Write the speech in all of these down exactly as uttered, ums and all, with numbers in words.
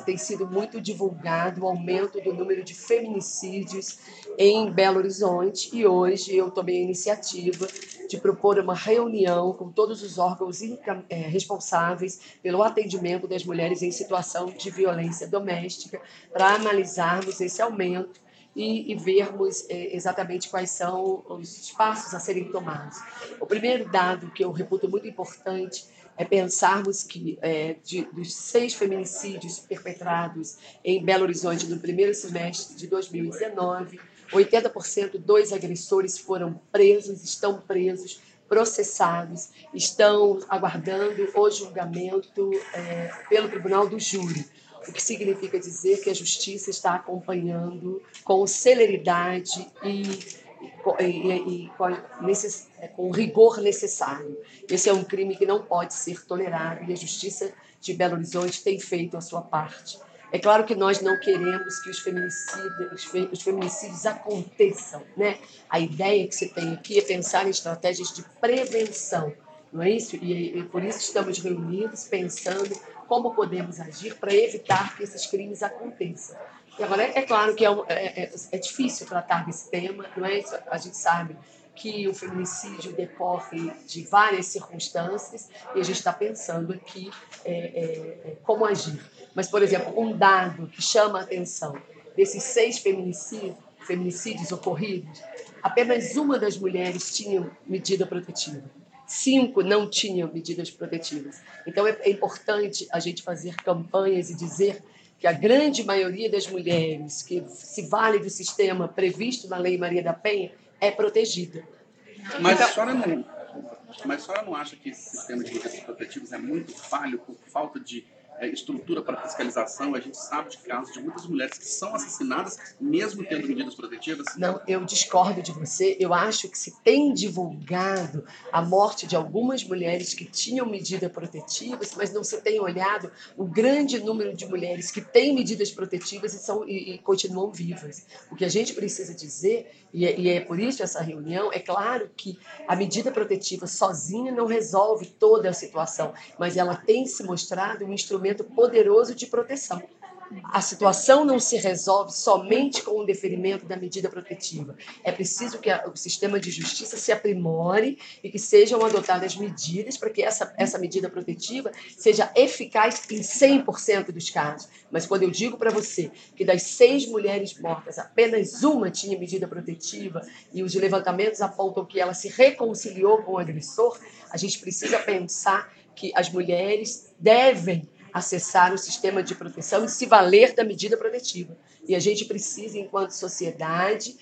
Tem sido muito divulgado o aumento do número de feminicídios em Belo Horizonte e hoje eu tomei a iniciativa de propor uma reunião com todos os órgãos responsáveis pelo atendimento das mulheres em situação de violência doméstica para analisarmos esse aumento e, e vermos é, exatamente quais são os passos a serem tomados. O primeiro dado que eu reputo muito importante é pensarmos que é, de, dos seis feminicídios perpetrados em Belo Horizonte no primeiro semestre de dois mil e dezenove, oitenta por cento dos agressores foram presos, estão presos, processados, estão aguardando o julgamento é, pelo Tribunal do Júri, o que significa dizer que a Justiça está acompanhando com celeridade e E, e, e com, necess, com o rigor necessário. Esse é um crime que não pode ser tolerado e a Justiça de Belo Horizonte tem feito a sua parte. É claro que nós não queremos que os feminicídios, os feminicídios aconteçam, né? A ideia que se tem aqui é pensar em estratégias de prevenção, não é isso? E, e por isso estamos reunidos pensando como podemos agir para evitar que esses crimes aconteçam. E agora, é claro que é, um, é, é, é difícil tratar desse tema, não é isso? A gente sabe que o feminicídio decorre de várias circunstâncias e a gente está pensando aqui é, é, como agir. Mas, por exemplo, um dado que chama a atenção desses seis feminicídios, feminicídios ocorridos, apenas uma das mulheres tinha medida protetiva. Cinco não tinham medidas protetivas. Então, é, é importante a gente fazer campanhas e dizer que a grande maioria das mulheres que se vale do sistema previsto na Lei Maria da Penha é protegida. Mas a senhora não, mas a senhora não acha que esse sistema de medidas protetivas é muito falho por falta de é, estrutura para fiscalização? A gente sabe de casos de muitas mulheres que são assassinadas mesmo tendo medidas protetivas? Não, eu discordo de você. Eu acho que se tem divulgado a morte de algumas mulheres que tinham medidas protetivas, mas não se tem olhado o grande número de mulheres que têm medidas protetivas e, são, e, e continuam vivas. O que a gente precisa dizer, e é, e é por isso essa reunião, é claro que a medida protetiva sozinha não resolve toda a situação, mas ela tem se mostrado um instrumento poderoso de proteção. A situação não se resolve somente com o deferimento da medida protetiva. É preciso que a, o sistema de justiça se aprimore e que sejam adotadas medidas para que essa, essa medida protetiva seja eficaz em cem por cento dos casos. Mas quando eu digo para você que das seis mulheres mortas, apenas uma tinha medida protetiva e os levantamentos apontam que ela se reconciliou com o agressor, a gente precisa pensar que as mulheres devem acessar o sistema de proteção e se valer da medida protetiva. E a gente precisa, enquanto sociedade,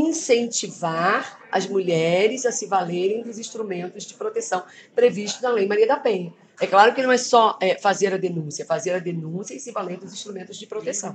incentivar as mulheres a se valerem dos instrumentos de proteção previstos na Lei Maria da Penha. É claro que não é só é, fazer a denúncia, é fazer a denúncia e se valer dos instrumentos de proteção.